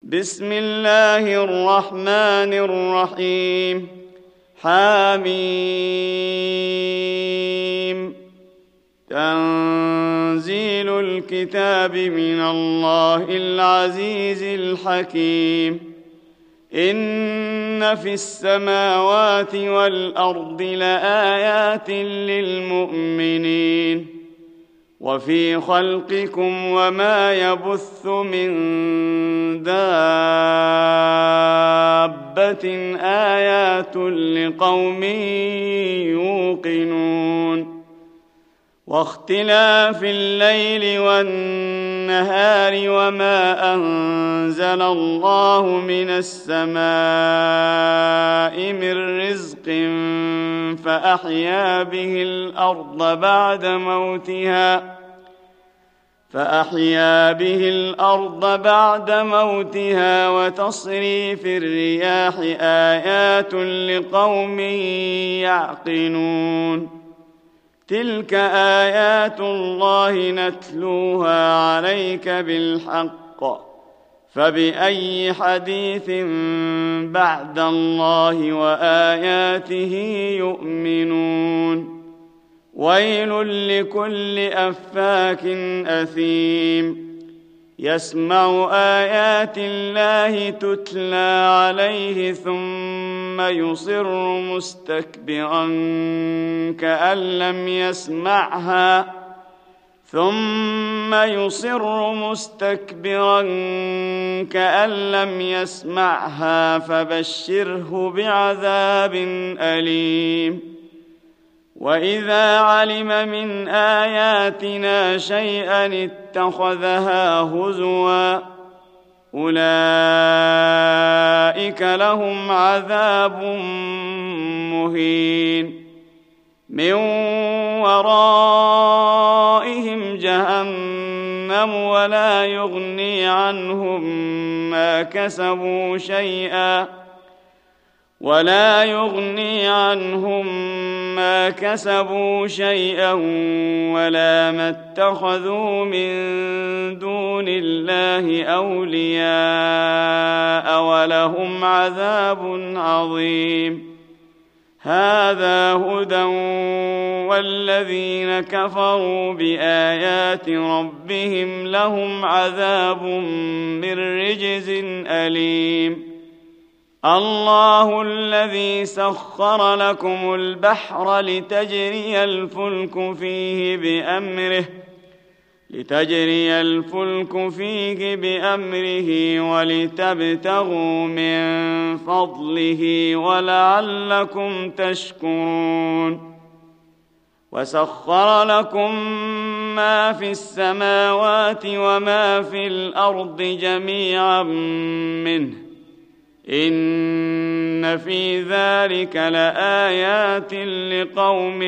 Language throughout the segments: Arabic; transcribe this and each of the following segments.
بسم الله الرحمن الرحيم. حميم. تنزيل الكتاب من الله العزيز الحكيم. إن في السماوات والأرض لآيات للمؤمنين وفي خلقكم وما يبث من دابة آيات لقوم يوقنون. واختلاف الليل والنهار وما أنزل الله من السماء من رزق فأحيا به الأرض بعد موتها وتصريف الرياح آيات لقوم يعقلون. تلك آيات الله نتلوها عليك بالحق فبأي حديث بعد الله وآياته يؤمنون. ويل لكل أفاك أثيم يسمع آيات الله تتلى عليه ثم يصر مستكبرا كأن لم يسمعها فبشره بعذاب أليم. وإذا علم من آياتنا شيئا اتخذها هزوا أولئك لهم عذاب مهين. من ورائهم جهنم ولا يغني عنهم ما كسبوا شيئا ولا ما اتخذوا من دون الله أولياء ولهم عذاب عظيم. هذا هدى والذين كفروا بآيات ربهم لهم عذاب من رجز أليم. الله الذي سخر لكم البحر لتجري الفلك فيه بأمره ولتبتغوا من فضله ولعلكم تشكرون. وسخر لكم ما في السماوات وما في الأرض جميعا منه إن في ذلك لآيات لقوم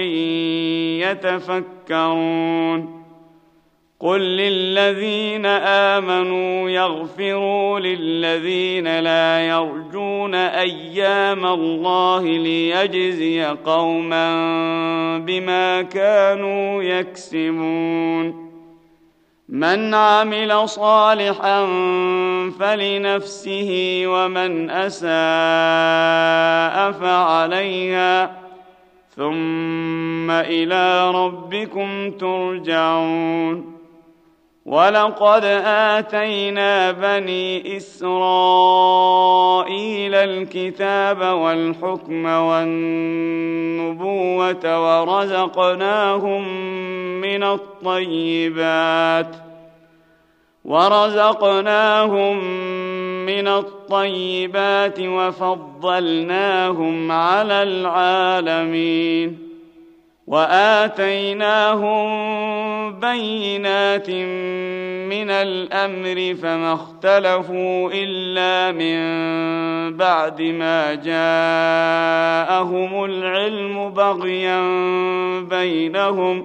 يتفكرون. قل للذين آمنوا يغفروا للذين لا يرجون أيام الله ليجزي قوما بما كانوا يكسبون. من عمل صالحا فلنفسه ومن أساء فعليها ثم إلى ربكم ترجعون. ولقد آتينا بني إسرائيل الكتاب والحكم والنبوة ورزقناهم من الطيبات وفضلناهم على العالمين. وآتيناهم بينات من الأمر فما اختلفوا إلا من بعد ما جاءهم العلم بغيا بينهم.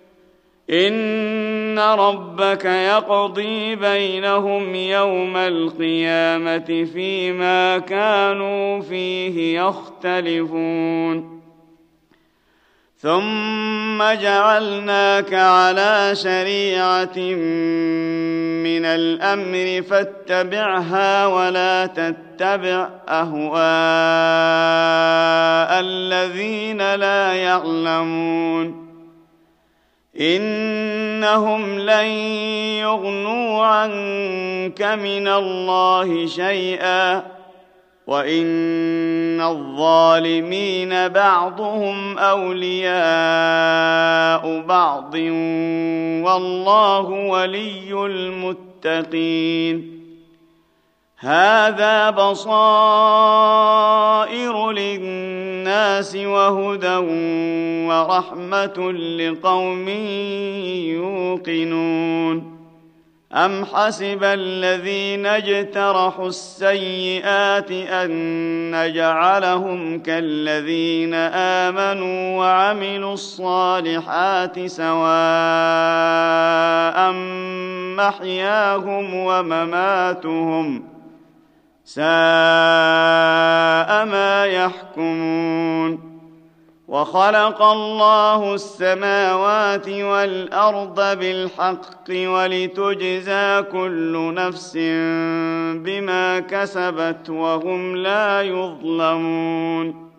إن ربك يقضي بينهم يوم القيامة فيما كانوا فيه يختلفون. ثم جعلناك على شريعة من الأمر فاتبعها ولا تتبع أهواء الذين لا يعلمون إنهم لن يغنوا عنك من الله شيئا وإن الظالمين بعضهم أولياء بعض والله ولي المتقين هذا بصائر للناس وهدى ورحمة لقوم يوقنون أم حسب الذين اجترحوا السيئات أن نجعلهم كالذين آمنوا وعملوا الصالحات سواء محياهم ومماتهم ساء ما يحكمون وخلق الله السماوات والأرض بالحق ولتجزى كل نفس بما كسبت وهم لا يظلمون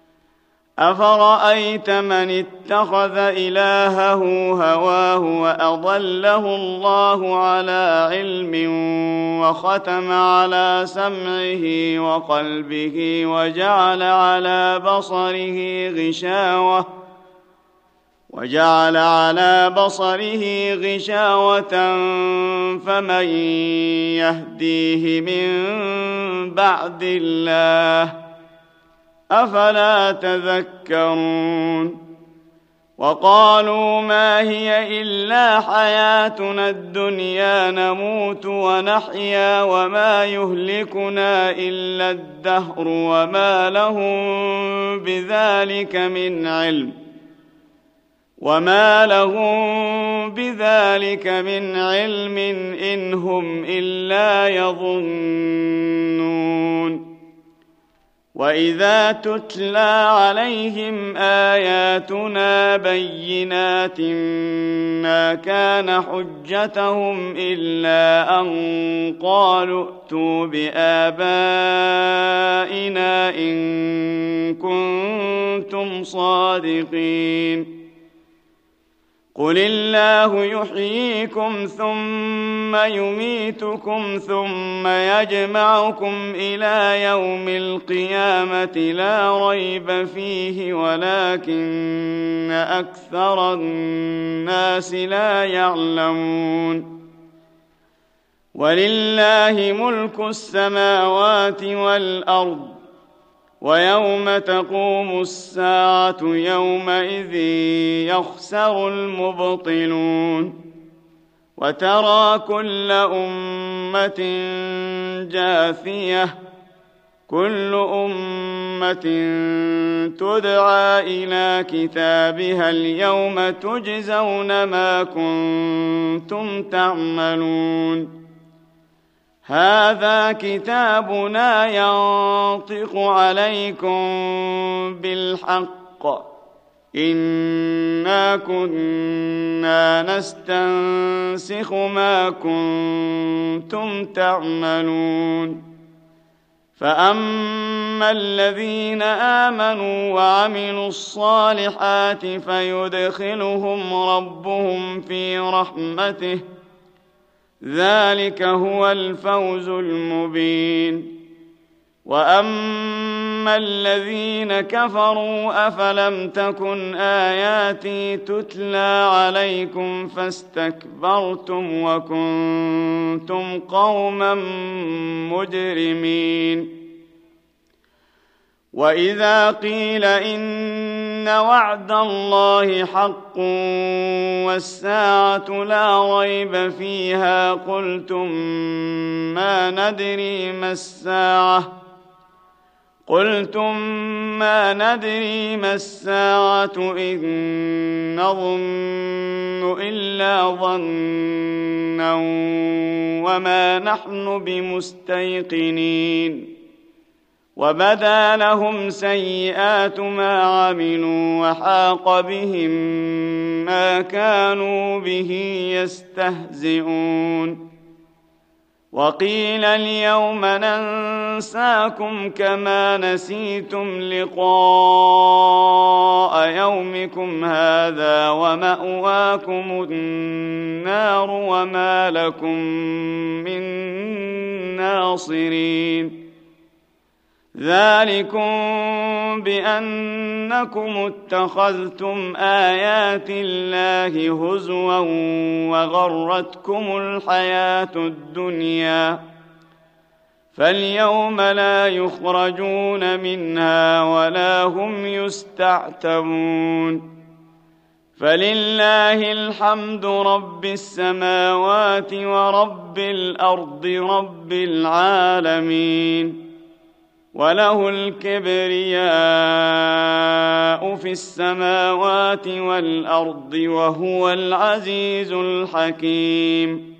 أفرأيت من اتخذ إلهه هواه وأضله الله على علم وختم على سمعه وقلبه وجعل على بصره غشاوة فمن يهديه من بعد الله أفلا تذكرون وقالوا ما هي إلا حياتنا الدنيا نموت ونحيا وما يهلكنا إلا الدهر وما لهم بذلك من علم إن هم إلا يظنون وإذا تتلى عليهم آياتنا بينات ما كان حجتهم إلا أن قالوا ائتوا بآبائنا إن كنتم صادقين قل الله يحييكم ثم يميتكم ثم يجمعكم إلى يوم القيامة لا ريب فيه ولكن أكثر الناس لا يعلمون ولله ملك السماوات والأرض ويوم تقوم الساعة يومئذ يخسر المبطلون وترى كل أمة جاثية كل أمة تدعى إلى كتابها اليوم تجزون ما كنتم تعملون هذا كتابنا ينطق عليكم بالحق إنا كنا نستنسخ ما كنتم تعملون فأما الذين آمنوا وعملوا الصالحات فيدخلهم ربهم في رحمته ذلك هو الفوز المبين وأما الذين كفروا أفلم تكن آياتي تتلى عليكم فاستكبرتم وكنتم قوما مجرمين وإذا قيل إن وعد الله حق والساعة لا ريب فيها قلتم ما ندري ما الساعة إن نظن إلا ظنا وما نحن بمستيقنين وبدا لهم سيئات ما عملوا وحاق بهم ما كانوا به يستهزئون وقيل اليوم ننساكم كما نسيتم لقاء يومكم هذا ومأواكم النار وما لكم من ناصرين ذلكم بأنكم اتخذتم آيات الله هزوا وغرتكم الحياة الدنيا فاليوم لا يخرجون منها ولا هم يستعتبون فلله الحمد رب السماوات ورب الأرض رب العالمين وله الكبرياء في السماوات والأرض وهو العزيز الحكيم